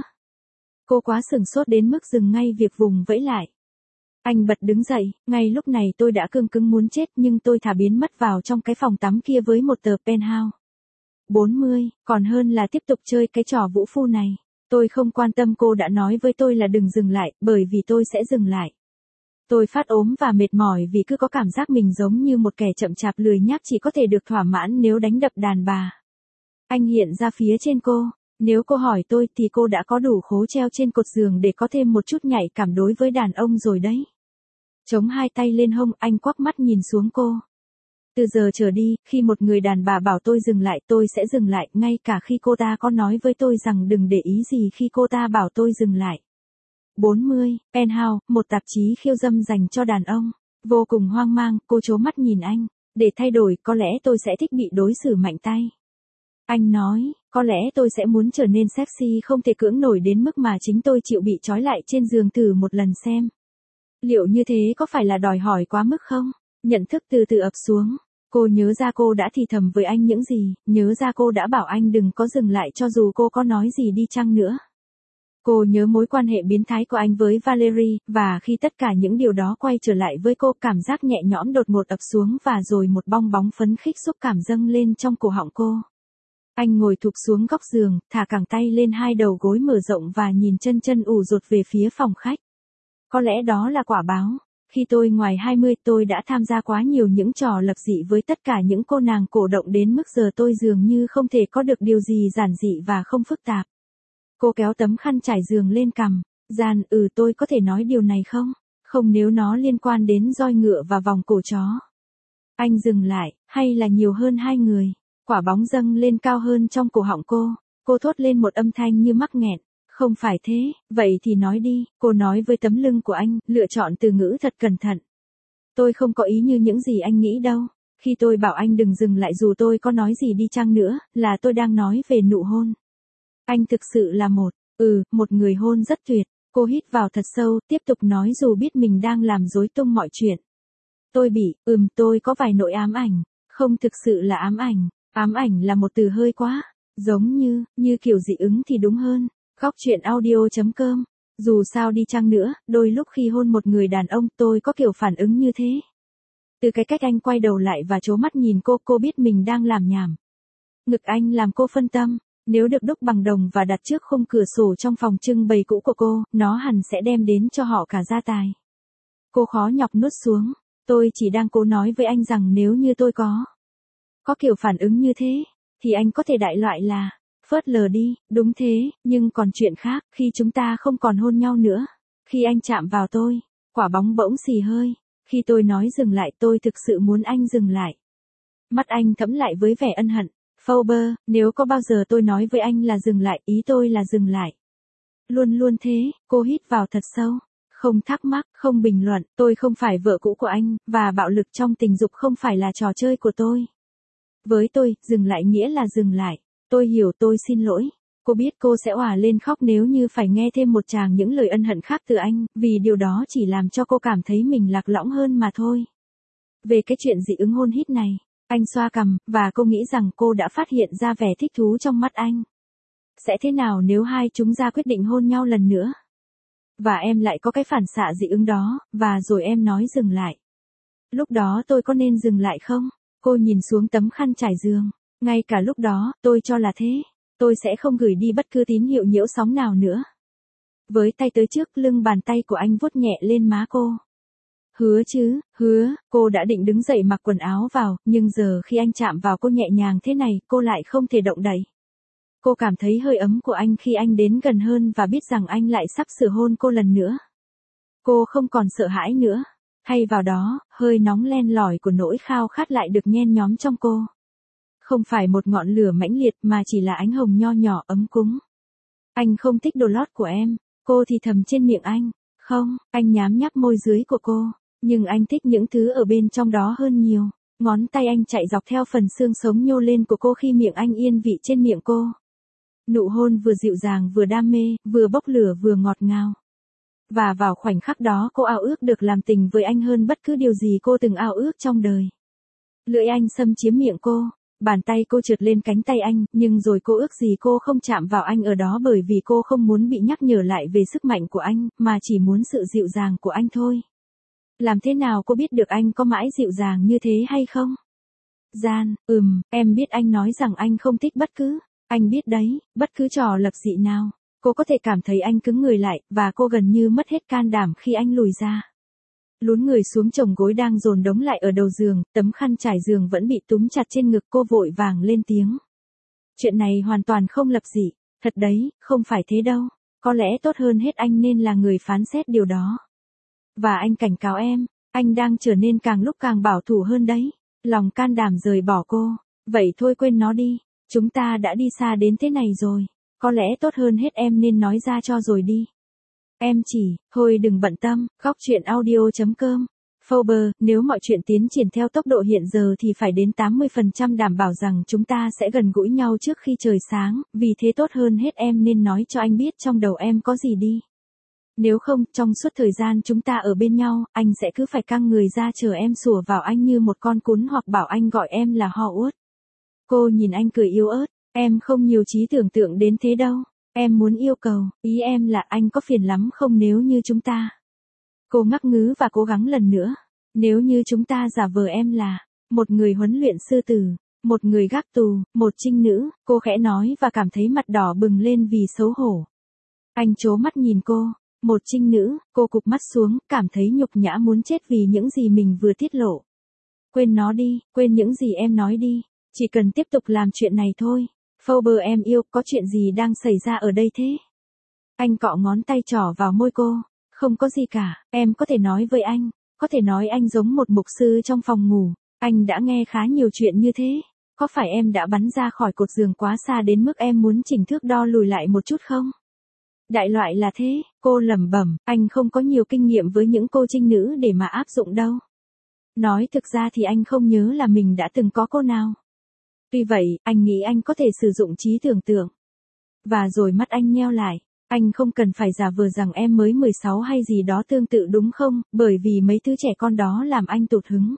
Cô quá sửng sốt đến mức dừng ngay việc vùng vẫy lại. Anh bật đứng dậy, ngay lúc này tôi đã cương cứng muốn chết nhưng tôi thả biến mất vào trong cái phòng tắm kia với một tờ penthouse. bốn mươi, còn hơn là tiếp tục chơi cái trò vũ phu này. Tôi không quan tâm cô đã nói với tôi là đừng dừng lại, bởi vì tôi sẽ dừng lại. Tôi phát ốm và mệt mỏi vì cứ có cảm giác mình giống như một kẻ chậm chạp lười nhác chỉ có thể được thỏa mãn nếu đánh đập đàn bà. Anh hiện ra phía trên cô. Nếu cô hỏi tôi thì cô đã có đủ khố treo trên cột giường để có thêm một chút nhạy cảm đối với đàn ông rồi đấy. Chống hai tay lên hông, anh quắc mắt nhìn xuống cô. Từ giờ trở đi, khi một người đàn bà bảo tôi dừng lại, tôi sẽ dừng lại, ngay cả khi cô ta có nói với tôi rằng đừng để ý gì khi cô ta bảo tôi dừng lại. bốn mươi, Penthouse, một tạp chí khiêu dâm dành cho đàn ông. Vô cùng hoang mang, cô trố mắt nhìn anh. Để thay đổi, có lẽ tôi sẽ thích bị đối xử mạnh tay. Anh nói, có lẽ tôi sẽ muốn trở nên sexy không thể cưỡng nổi đến mức mà chính tôi chịu bị trói lại trên giường thử một lần xem. Liệu như thế có phải là đòi hỏi quá mức không? Nhận thức từ từ ập xuống. Cô nhớ ra cô đã thì thầm với anh những gì, nhớ ra cô đã bảo anh đừng có dừng lại cho dù cô có nói gì đi chăng nữa. Cô nhớ mối quan hệ biến thái của anh với Valerie, và khi tất cả những điều đó quay trở lại với cô, cảm giác nhẹ nhõm đột ngột ập xuống và rồi một bong bóng phấn khích xúc cảm dâng lên trong cổ họng cô. Anh ngồi thụp xuống góc giường, thả cẳng tay lên hai đầu gối mở rộng và nhìn chân chân ù rột về phía phòng khách. Có lẽ đó là quả báo. Khi tôi ngoài hai mươi, tôi đã tham gia quá nhiều những trò lập dị với tất cả những cô nàng cổ động đến mức giờ tôi dường như không thể có được điều gì giản dị và không phức tạp. Cô kéo tấm khăn trải giường lên cằm. Gian, ừ tôi có thể nói điều này không? Không nếu nó liên quan đến roi ngựa và vòng cổ chó. Anh dừng lại, hay là nhiều hơn hai người? Quả bóng dâng lên cao hơn trong cổ họng cô. Cô thốt lên một âm thanh như mắc nghẹn. Không phải thế, vậy thì nói đi, cô nói với tấm lưng của anh, lựa chọn từ ngữ thật cẩn thận. Tôi không có ý như những gì anh nghĩ đâu. Khi tôi bảo anh đừng dừng lại dù tôi có nói gì đi chăng nữa, là tôi đang nói về nụ hôn. Anh thực sự là một, ừ, một người hôn rất tuyệt. Cô hít vào thật sâu, tiếp tục nói dù biết mình đang làm rối tung mọi chuyện. Tôi bị, ừm, tôi có vài nỗi ám ảnh. Không thực sự là ám ảnh. Ám ảnh là một từ hơi quá. Giống như, như kiểu dị ứng thì đúng hơn. Góc chuyện audio chấm com. Dù sao đi chăng nữa, đôi lúc khi hôn một người đàn ông tôi có kiểu phản ứng như thế. Từ cái cách anh quay đầu lại và trố mắt nhìn cô, cô biết mình đang làm nhảm. Ngực anh làm cô phân tâm. Nếu được đúc bằng đồng và đặt trước khung cửa sổ trong phòng trưng bày cũ của cô, nó hẳn sẽ đem đến cho họ cả gia tài. Cô khó nhọc nuốt xuống. Tôi chỉ đang cố nói với anh rằng nếu như tôi có Có kiểu phản ứng như thế, thì anh có thể đại loại là phớt lờ đi, đúng thế, nhưng còn chuyện khác, khi chúng ta không còn hôn nhau nữa. Khi anh chạm vào tôi, quả bóng bỗng xì hơi. Khi tôi nói dừng lại tôi thực sự muốn anh dừng lại. Mắt anh thẫm lại với vẻ ân hận. Phoebe, nếu có bao giờ tôi nói với anh là dừng lại, ý tôi là dừng lại. Luôn luôn thế, cô hít vào thật sâu. Không thắc mắc, không bình luận, tôi không phải vợ cũ của anh, và bạo lực trong tình dục không phải là trò chơi của tôi. Với tôi, dừng lại nghĩa là dừng lại. Tôi hiểu, tôi xin lỗi. Cô biết cô sẽ òa lên khóc nếu như phải nghe thêm một tràng những lời ân hận khác từ anh, vì điều đó chỉ làm cho cô cảm thấy mình lạc lõng hơn mà thôi. Về cái chuyện dị ứng hôn hít này, anh xoa cằm, và cô nghĩ rằng cô đã phát hiện ra vẻ thích thú trong mắt anh. Sẽ thế nào nếu hai chúng ra quyết định hôn nhau lần nữa? Và em lại có cái phản xạ dị ứng đó, và rồi em nói dừng lại. Lúc đó tôi có nên dừng lại không? Cô nhìn xuống tấm khăn trải giường. Ngay cả lúc đó, tôi cho là thế. Tôi sẽ không gửi đi bất cứ tín hiệu nhiễu sóng nào nữa. Với tay tới trước, lưng bàn tay của anh vuốt nhẹ lên má cô. Hứa chứ, hứa, cô đã định đứng dậy mặc quần áo vào, nhưng giờ khi anh chạm vào cô nhẹ nhàng thế này, cô lại không thể động đậy. Cô cảm thấy hơi ấm của anh khi anh đến gần hơn và biết rằng anh lại sắp sửa hôn cô lần nữa. Cô không còn sợ hãi nữa. Thay vào đó, hơi nóng len lỏi của nỗi khao khát lại được nhen nhóm trong cô. Không phải một ngọn lửa mãnh liệt mà chỉ là ánh hồng nho nhỏ ấm cúng. Anh không thích đồ lót của em, cô thì thầm trên miệng anh. Không, anh nhám nháp môi dưới của cô, nhưng anh thích những thứ ở bên trong đó hơn nhiều. Ngón tay anh chạy dọc theo phần xương sống nhô lên của cô khi miệng anh yên vị trên miệng cô. Nụ hôn vừa dịu dàng vừa đam mê, vừa bốc lửa vừa ngọt ngào. Và vào khoảnh khắc đó cô ao ước được làm tình với anh hơn bất cứ điều gì cô từng ao ước trong đời. Lưỡi anh xâm chiếm miệng cô, bàn tay cô trượt lên cánh tay anh, nhưng rồi cô ước gì cô không chạm vào anh ở đó bởi vì cô không muốn bị nhắc nhở lại về sức mạnh của anh, mà chỉ muốn sự dịu dàng của anh thôi. Làm thế nào cô biết được anh có mãi dịu dàng như thế hay không? Gian, ừm, em biết anh nói rằng anh không thích bất cứ, anh biết đấy, bất cứ trò lập dị nào. Cô có thể cảm thấy anh cứng người lại, và cô gần như mất hết can đảm khi anh lùi ra. Lún người xuống chồng gối đang dồn đống lại ở đầu giường, tấm khăn trải giường vẫn bị túm chặt trên ngực cô vội vàng lên tiếng. Chuyện này hoàn toàn không lập dị, thật đấy, không phải thế đâu. Có lẽ tốt hơn hết anh nên là người phán xét điều đó. Và anh cảnh cáo em, anh đang trở nên càng lúc càng bảo thủ hơn đấy. Lòng can đảm rời bỏ cô. Vậy thôi quên nó đi. Chúng ta đã đi xa đến thế này rồi. Có lẽ tốt hơn hết em nên nói ra cho rồi đi. Em chỉ, thôi đừng bận tâm, góc chuyện audio chấm com. Forbes, nếu mọi chuyện tiến triển theo tốc độ hiện giờ thì phải đến tám mươi phần trăm đảm bảo rằng chúng ta sẽ gần gũi nhau trước khi trời sáng, vì thế tốt hơn hết em nên nói cho anh biết trong đầu em có gì đi. Nếu không, trong suốt thời gian chúng ta ở bên nhau, anh sẽ cứ phải căng người ra chờ em sủa vào anh như một con cún hoặc bảo anh gọi em là ho uất. Cô nhìn anh cười yếu ớt, em không nhiều trí tưởng tượng đến thế đâu. Em muốn yêu cầu, ý em là anh có phiền lắm không nếu như chúng ta. Cô ngắc ngứ và cố gắng lần nữa. Nếu như chúng ta giả vờ em là một người huấn luyện sư tử, một người gác tù, một trinh nữ, cô khẽ nói và cảm thấy mặt đỏ bừng lên vì xấu hổ. Anh trố mắt nhìn cô, một trinh nữ, cô cụp mắt xuống, cảm thấy nhục nhã muốn chết vì những gì mình vừa tiết lộ. Quên nó đi, quên những gì em nói đi, chỉ cần tiếp tục làm chuyện này thôi. Forbes em yêu, có chuyện gì đang xảy ra ở đây thế? Anh cọ ngón tay trỏ vào môi cô. Không có gì cả, em có thể nói với anh, có thể nói anh giống một mục sư trong phòng ngủ, anh đã nghe khá nhiều chuyện như thế. Có phải em đã bắn ra khỏi cột giường quá xa đến mức em muốn chỉnh thước đo lùi lại một chút không? Đại loại là thế, cô lẩm bẩm, anh không có nhiều kinh nghiệm với những cô trinh nữ để mà áp dụng đâu. Nói thực ra thì anh không nhớ là mình đã từng có cô nào. Tuy vậy, anh nghĩ anh có thể sử dụng trí tưởng tượng. Và rồi mắt anh nheo lại. Anh không cần phải giả vờ rằng em mới mười sáu hay gì đó tương tự đúng không, bởi vì mấy thứ trẻ con đó làm anh tụt hứng.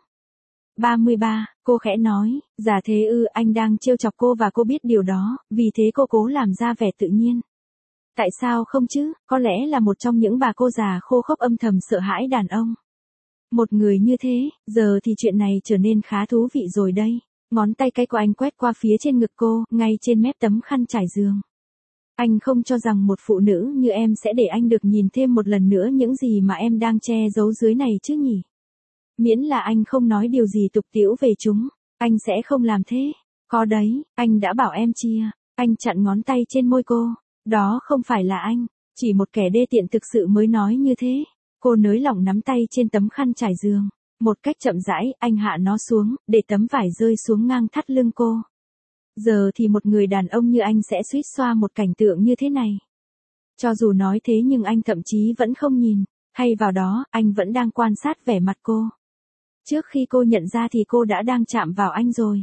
ba mươi ba, cô khẽ nói, giả thế ư, anh đang trêu chọc cô và cô biết điều đó, vì thế cô cố làm ra vẻ tự nhiên. Tại sao không chứ, có lẽ là một trong những bà cô già khô khốc âm thầm sợ hãi đàn ông. Một người như thế, giờ thì chuyện này trở nên khá thú vị rồi đây. Ngón tay cái của anh quét qua phía trên ngực cô, ngay trên mép tấm khăn trải giường. Anh không cho rằng một phụ nữ như em sẽ để anh được nhìn thêm một lần nữa những gì mà em đang che giấu dưới này chứ nhỉ? Miễn là anh không nói điều gì tục tĩu về chúng, anh sẽ không làm thế. Có đấy, anh đã bảo em chia. Anh chặn ngón tay trên môi cô. Đó không phải là anh, chỉ một kẻ đê tiện thực sự mới nói như thế. Cô nới lỏng nắm tay trên tấm khăn trải giường. Một cách chậm rãi, anh hạ nó xuống, để tấm vải rơi xuống ngang thắt lưng cô. Giờ thì một người đàn ông như anh sẽ suýt xoa một cảnh tượng như thế này. Cho dù nói thế nhưng anh thậm chí vẫn không nhìn, hay vào đó, anh vẫn đang quan sát vẻ mặt cô. Trước khi cô nhận ra thì cô đã đang chạm vào anh rồi.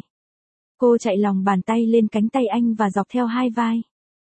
Cô chạy lòng bàn tay lên cánh tay anh và dọc theo hai vai.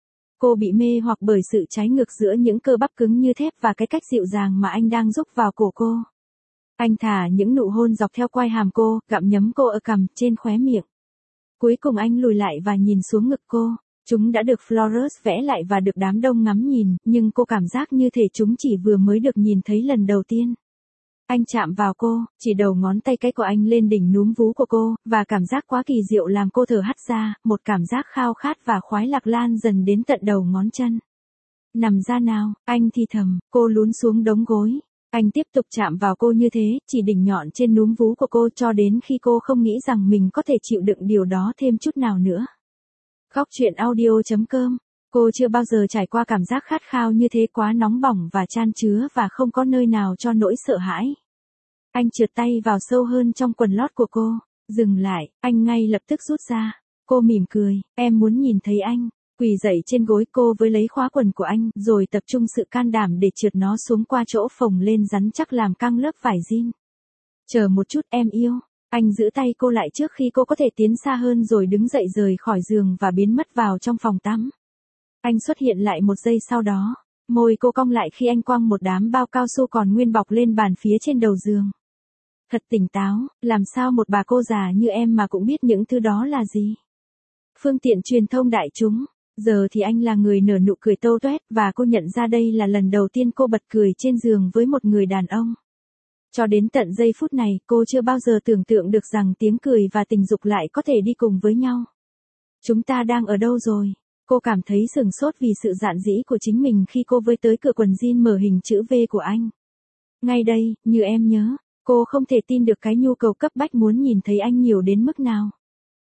Cô bị mê hoặc bởi sự trái ngược giữa những cơ bắp cứng như thép và cái cách dịu dàng mà anh đang rúc vào cổ cô. Anh thả những nụ hôn dọc theo quai hàm cô, gặm nhấm cô ở cằm, trên khóe miệng. Cuối cùng anh lùi lại và nhìn xuống ngực cô. Chúng đã được Flores vẽ lại và được đám đông ngắm nhìn, nhưng cô cảm giác như thể chúng chỉ vừa mới được nhìn thấy lần đầu tiên. Anh chạm vào cô, chỉ đầu ngón tay cái của anh lên đỉnh núm vú của cô, và cảm giác quá kỳ diệu làm cô thở hắt ra, một cảm giác khao khát và khoái lạc lan dần đến tận đầu ngón chân. Nằm ra nào, anh thì thầm, cô lún xuống đống gối. Anh tiếp tục chạm vào cô như thế, chỉ đỉnh nhọn trên núm vú của cô cho đến khi cô không nghĩ rằng mình có thể chịu đựng điều đó thêm chút nào nữa. Góc chuyện audio chấm com. Cô chưa bao giờ trải qua cảm giác khát khao như thế, quá nóng bỏng và chan chứa và không có nơi nào cho nỗi sợ hãi. Anh trượt tay vào sâu hơn trong quần lót của cô. Dừng lại, anh ngay lập tức rút ra. Cô mỉm cười, em muốn nhìn thấy anh. Quỳ dậy trên gối cô với lấy khóa quần của anh, rồi tập trung sự can đảm để trượt nó xuống qua chỗ phồng lên rắn chắc làm căng lớp vải jean. Chờ một chút em yêu. Anh giữ tay cô lại trước khi cô có thể tiến xa hơn rồi đứng dậy rời khỏi giường và biến mất vào trong phòng tắm. Anh xuất hiện lại một giây sau đó. Môi cô cong lại khi anh quăng một đám bao cao su còn nguyên bọc lên bàn phía trên đầu giường. Thật tỉnh táo, làm sao một bà cô già như em mà cũng biết những thứ đó là gì? Phương tiện truyền thông đại chúng. Giờ thì anh là người nở nụ cười tâu toét và cô nhận ra đây là lần đầu tiên cô bật cười trên giường với một người đàn ông. Cho đến tận giây phút này, cô chưa bao giờ tưởng tượng được rằng tiếng cười và tình dục lại có thể đi cùng với nhau. Chúng ta đang ở đâu rồi? Cô cảm thấy sửng sốt vì sự dạn dĩ của chính mình khi cô với tới cửa quần jean mở hình chữ V của anh. Ngay đây, như em nhớ, cô không thể tin được cái nhu cầu cấp bách muốn nhìn thấy anh nhiều đến mức nào.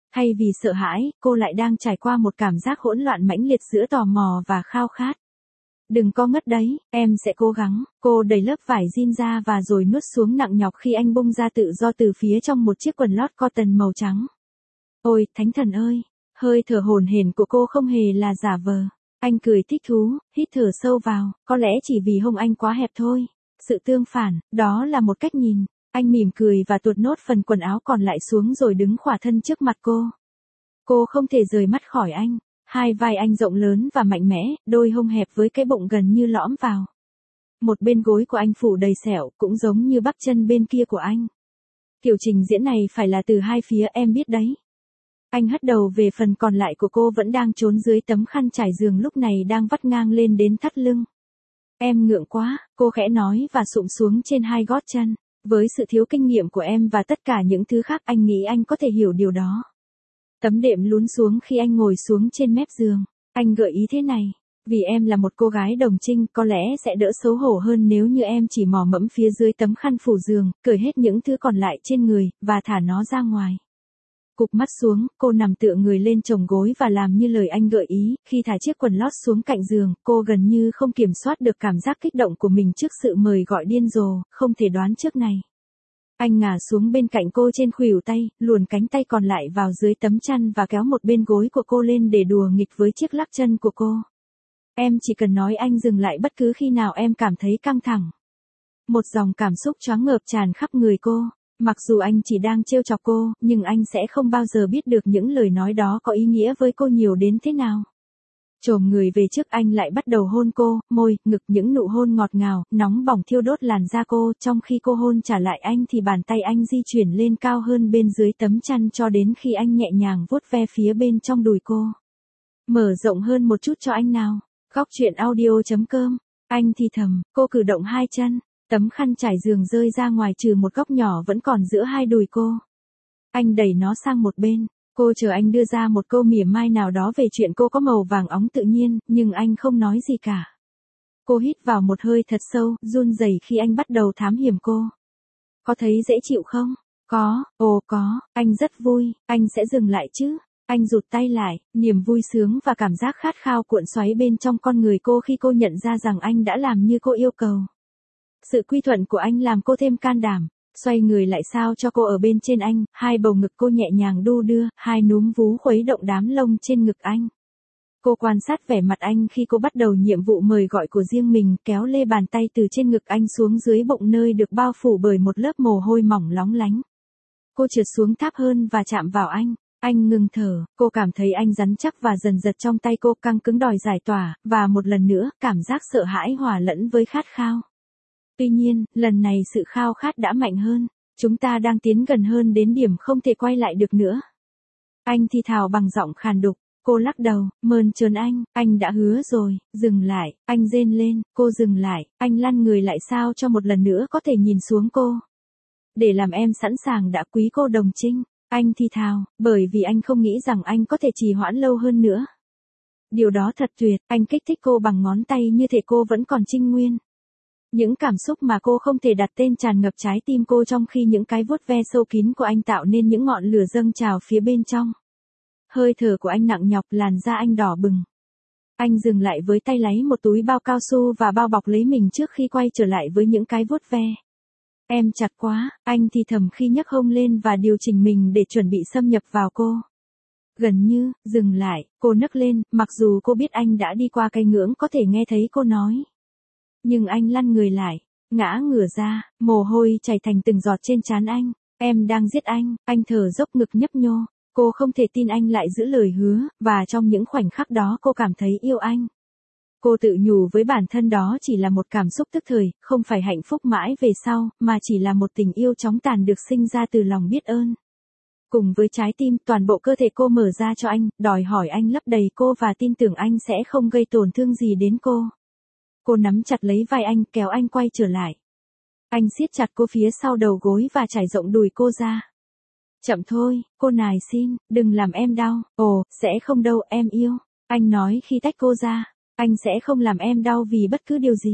Thay vì sợ hãi, cô lại đang trải qua một cảm giác hỗn loạn mãnh liệt giữa tò mò và khao khát. Đừng có ngất đấy, em sẽ cố gắng. Cô đẩy lớp vải jean ra và rồi nuốt xuống nặng nhọc khi anh bung ra tự do từ phía trong một chiếc quần lót cotton màu trắng. Ôi, thánh thần ơi! Hơi thở hổn hển của cô không hề là giả vờ. Anh cười thích thú, hít thở sâu vào, có lẽ chỉ vì hông anh quá hẹp thôi. Sự tương phản, đó là một cách nhìn. Anh mỉm cười và tuột nốt phần quần áo còn lại xuống rồi đứng khỏa thân trước mặt cô. Cô không thể rời mắt khỏi anh. Hai vai anh rộng lớn và mạnh mẽ, đôi hông hẹp với cái bụng gần như lõm vào. Một bên gối của anh phủ đầy sẹo, cũng giống như bắp chân bên kia của anh. Kiểu trình diễn này phải là từ hai phía, em biết đấy. Anh hất đầu về phần còn lại của cô vẫn đang trốn dưới tấm khăn trải giường lúc này đang vắt ngang lên đến thắt lưng. Em ngượng quá, cô khẽ nói và sụm xuống trên hai gót chân. Với sự thiếu kinh nghiệm của em và tất cả những thứ khác, anh nghĩ anh có thể hiểu điều đó. Tấm đệm lún xuống khi anh ngồi xuống trên mép giường. Anh gợi ý thế này, vì em là một cô gái đồng trinh, có lẽ sẽ đỡ xấu hổ hơn nếu như em chỉ mò mẫm phía dưới tấm khăn phủ giường, cởi hết những thứ còn lại trên người, và thả nó ra ngoài. Cụp mắt xuống, cô nằm tựa người lên chồng gối và làm như lời anh gợi ý. Khi thả chiếc quần lót xuống cạnh giường, cô gần như không kiểm soát được cảm giác kích động của mình trước sự mời gọi điên rồ, không thể đoán trước này. Anh ngả xuống bên cạnh cô trên khuỷu tay, luồn cánh tay còn lại vào dưới tấm chăn và kéo một bên gối của cô lên để đùa nghịch với chiếc lắc chân của cô. Em chỉ cần nói anh dừng lại bất cứ khi nào em cảm thấy căng thẳng. Một dòng cảm xúc choáng ngợp tràn khắp người cô. Mặc dù anh chỉ đang trêu chọc cô, nhưng anh sẽ không bao giờ biết được những lời nói đó có ý nghĩa với cô nhiều đến thế nào. Chồm người về trước, anh lại bắt đầu hôn cô, môi, ngực, những nụ hôn ngọt ngào, nóng bỏng thiêu đốt làn da cô. Trong khi cô hôn trả lại anh thì bàn tay anh di chuyển lên cao hơn bên dưới tấm chăn cho đến khi anh nhẹ nhàng vuốt ve phía bên trong đùi cô. Mở rộng hơn một chút cho anh nào. Góc truyện audio chấm com. Anh thì thầm, cô cử động hai chân. Tấm khăn trải giường rơi ra ngoài trừ một góc nhỏ vẫn còn giữa hai đùi cô. Anh đẩy nó sang một bên. Cô chờ anh đưa ra một câu mỉa mai nào đó về chuyện cô có màu vàng óng tự nhiên, nhưng anh không nói gì cả. Cô hít vào một hơi thật sâu, run rẩy khi anh bắt đầu thám hiểm cô. Có thấy dễ chịu không? Có, ồ có, anh rất vui, anh sẽ dừng lại chứ. Anh rụt tay lại, niềm vui sướng và cảm giác khát khao cuộn xoáy bên trong con người cô khi cô nhận ra rằng anh đã làm như cô yêu cầu. Sự quy thuận của anh làm cô thêm can đảm. Xoay người lại sao cho cô ở bên trên anh, hai bầu ngực cô nhẹ nhàng đu đưa, hai núm vú khuấy động đám lông trên ngực anh. Cô quan sát vẻ mặt anh khi cô bắt đầu nhiệm vụ mời gọi của riêng mình, kéo lê bàn tay từ trên ngực anh xuống dưới bụng nơi được bao phủ bởi một lớp mồ hôi mỏng lóng lánh. Cô trượt xuống tháp hơn và chạm vào anh. Anh ngừng thở, cô cảm thấy anh rắn chắc và dần giật trong tay cô, căng cứng đòi giải tỏa, và một lần nữa, cảm giác sợ hãi hòa lẫn với khát khao. Tuy nhiên, lần này sự khao khát đã mạnh hơn. Chúng ta đang tiến gần hơn đến điểm không thể quay lại được nữa. Anh thì thào bằng giọng khàn đục. Cô lắc đầu, mơn trớn anh, anh đã hứa rồi, dừng lại, anh rên lên, cô dừng lại, anh lăn người lại sao cho một lần nữa có thể nhìn xuống cô. Để làm em sẵn sàng đã, quý cô đồng trinh, anh thì thào, bởi vì anh không nghĩ rằng anh có thể trì hoãn lâu hơn nữa. Điều đó thật tuyệt, anh kích thích cô bằng ngón tay như thể cô vẫn còn trinh nguyên. Những cảm xúc mà cô không thể đặt tên tràn ngập trái tim cô trong khi những cái vuốt ve sâu kín của anh tạo nên những ngọn lửa dâng trào phía bên trong. Hơi thở của anh nặng nhọc, làn da anh đỏ bừng. Anh dừng lại với tay lấy một túi bao cao su và bao bọc lấy mình trước khi quay trở lại với những cái vuốt ve. Em chặt quá, anh thì thầm khi nhấc hông lên và điều chỉnh mình để chuẩn bị xâm nhập vào cô. Gần như, dừng lại, cô nấc lên, mặc dù cô biết anh đã đi qua cái ngưỡng có thể nghe thấy cô nói. Nhưng anh lăn người lại, ngã ngửa ra, mồ hôi chảy thành từng giọt trên trán anh. Em đang giết anh, anh thở dốc, ngực nhấp nhô. Cô không thể tin anh lại giữ lời hứa, và trong những khoảnh khắc đó cô cảm thấy yêu anh. Cô tự nhủ với bản thân đó chỉ là một cảm xúc tức thời, không phải hạnh phúc mãi về sau, mà chỉ là một tình yêu chóng tàn được sinh ra từ lòng biết ơn. Cùng với trái tim, toàn bộ cơ thể cô mở ra cho anh, đòi hỏi anh lấp đầy cô và tin tưởng anh sẽ không gây tổn thương gì đến cô. Cô nắm chặt lấy vai anh, kéo anh quay trở lại. Anh siết chặt cô phía sau đầu gối và trải rộng đùi cô ra. Chậm thôi, cô nài xin, đừng làm em đau. Ồ, sẽ không đâu, em yêu. Anh nói khi tách cô ra. Anh sẽ không làm em đau vì bất cứ điều gì.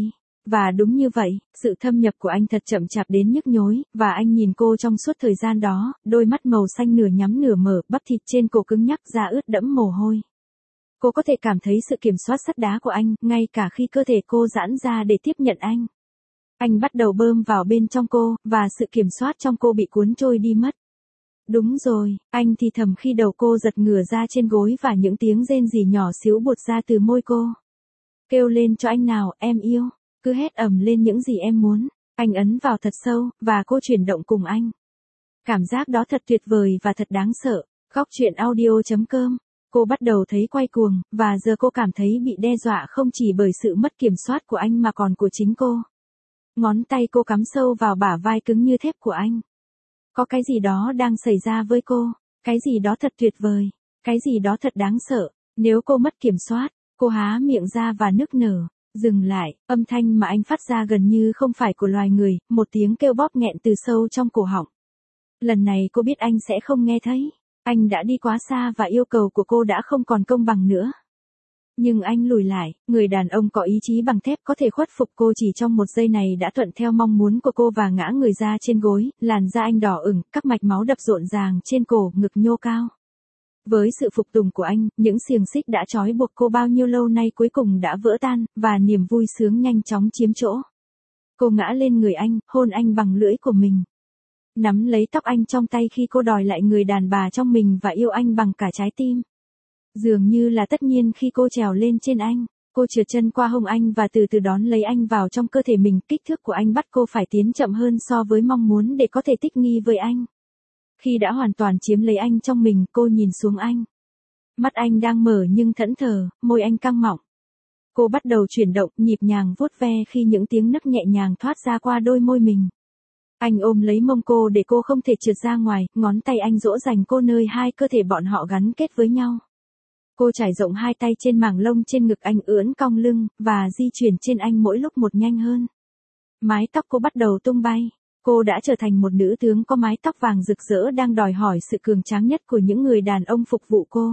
Và đúng như vậy, sự thâm nhập của anh thật chậm chạp đến nhức nhối, và anh nhìn cô trong suốt thời gian đó, đôi mắt màu xanh nửa nhắm nửa mở, bắp thịt trên cổ cứng nhắc, da ướt đẫm mồ hôi. Cô có thể cảm thấy sự kiểm soát sắt đá của anh, ngay cả khi cơ thể cô giãn ra để tiếp nhận anh. Anh bắt đầu bơm vào bên trong cô, và sự kiểm soát trong cô bị cuốn trôi đi mất. Đúng rồi, anh thì thầm khi đầu cô giật ngửa ra trên gối và những tiếng rên rỉ nhỏ xíu buột ra từ môi cô. Kêu lên cho anh nào, em yêu. Cứ hét ầm lên những gì em muốn. Anh ấn vào thật sâu, và cô chuyển động cùng anh. Cảm giác đó thật tuyệt vời và thật đáng sợ. Góc truyện audio chấm com. Cô bắt đầu thấy quay cuồng, và giờ cô cảm thấy bị đe dọa không chỉ bởi sự mất kiểm soát của anh mà còn của chính cô. Ngón tay cô cắm sâu vào bả vai cứng như thép của anh. Có cái gì đó đang xảy ra với cô, cái gì đó thật tuyệt vời, cái gì đó thật đáng sợ. Nếu cô mất kiểm soát, cô há miệng ra và nức nở. Dừng lại, âm thanh mà anh phát ra gần như không phải của loài người, một tiếng kêu bóp nghẹn từ sâu trong cổ họng. Lần này cô biết anh sẽ không nghe thấy. Anh đã đi quá xa và yêu cầu của cô đã không còn công bằng nữa. Nhưng anh lùi lại, người đàn ông có ý chí bằng thép có thể khuất phục cô chỉ trong một giây này đã thuận theo mong muốn của cô và ngã người ra trên gối, làn da anh đỏ ửng, các mạch máu đập rộn ràng trên cổ, ngực nhô cao. Với sự phục tùng của anh, những xiềng xích đã trói buộc cô bao nhiêu lâu nay cuối cùng đã vỡ tan, và niềm vui sướng nhanh chóng chiếm chỗ. Cô ngã lên người anh, hôn anh bằng lưỡi của mình. Nắm lấy tóc anh trong tay khi cô đòi lại người đàn bà trong mình và yêu anh bằng cả trái tim. Dường như là tất nhiên khi cô trèo lên trên anh, cô trượt chân qua hông anh và từ từ đón lấy anh vào trong cơ thể mình. Kích thước của anh bắt cô phải tiến chậm hơn so với mong muốn để có thể thích nghi với anh. Khi đã hoàn toàn chiếm lấy anh trong mình, cô nhìn xuống anh. Mắt anh đang mở nhưng thẫn thờ, môi anh căng mọng. Cô bắt đầu chuyển động, nhịp nhàng vuốt ve khi những tiếng nấc nhẹ nhàng thoát ra qua đôi môi mình. Anh ôm lấy mông cô để cô không thể trượt ra ngoài, ngón tay anh dỗ dành cô nơi hai cơ thể bọn họ gắn kết với nhau. Cô trải rộng hai tay trên mảng lông trên ngực anh, ưỡn cong lưng, và di chuyển trên anh mỗi lúc một nhanh hơn. Mái tóc cô bắt đầu tung bay. Cô đã trở thành một nữ tướng có mái tóc vàng rực rỡ đang đòi hỏi sự cường tráng nhất của những người đàn ông phục vụ cô.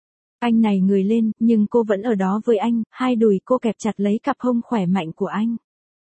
Anh này người lên, nhưng cô vẫn ở đó với anh, hai đùi cô kẹp chặt lấy cặp hông khỏe mạnh của anh.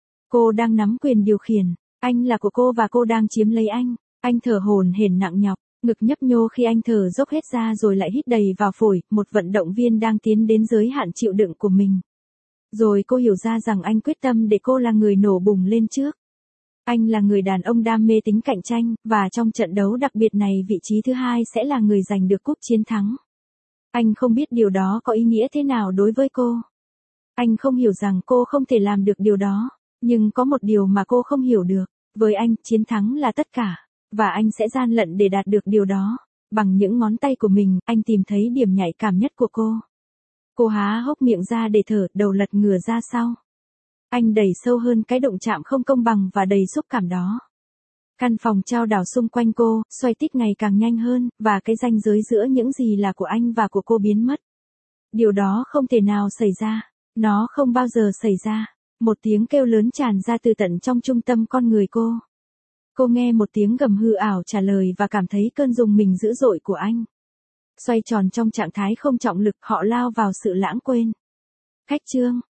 Cô đang nắm quyền điều khiển, anh là của cô và cô đang chiếm lấy anh. Anh thở hổn hển nặng nhọc, ngực nhấp nhô khi anh thở dốc hết ra rồi lại hít đầy vào phổi, một vận động viên đang tiến đến giới hạn chịu đựng của mình. Rồi cô hiểu ra rằng anh quyết tâm để cô là người nổ bùng lên trước. Anh là người đàn ông đam mê tính cạnh tranh, và trong trận đấu đặc biệt này vị trí thứ hai sẽ là người giành được cúp chiến thắng. Anh không biết điều đó có ý nghĩa thế nào đối với cô. Anh không hiểu rằng cô không thể làm được điều đó, nhưng có một điều mà cô không hiểu được. Với anh, chiến thắng là tất cả, và anh sẽ gian lận để đạt được điều đó. Bằng những ngón tay của mình, anh tìm thấy điểm nhạy cảm nhất của cô. Cô há hốc miệng ra để thở, đầu lật ngửa ra sau. Anh đẩy sâu hơn cái động chạm không công bằng và đầy xúc cảm đó. Căn phòng trao đảo xung quanh cô, xoay tít ngày càng nhanh hơn, và cái ranh giới giữa những gì là của anh và của cô biến mất. Điều đó không thể nào xảy ra. Nó không bao giờ xảy ra. Một tiếng kêu lớn tràn ra từ tận trong trung tâm con người cô. Cô nghe một tiếng gầm hư ảo trả lời và cảm thấy cơn rùng mình dữ dội của anh. Xoay tròn trong trạng thái không trọng lực, họ lao vào sự lãng quên. Cách chương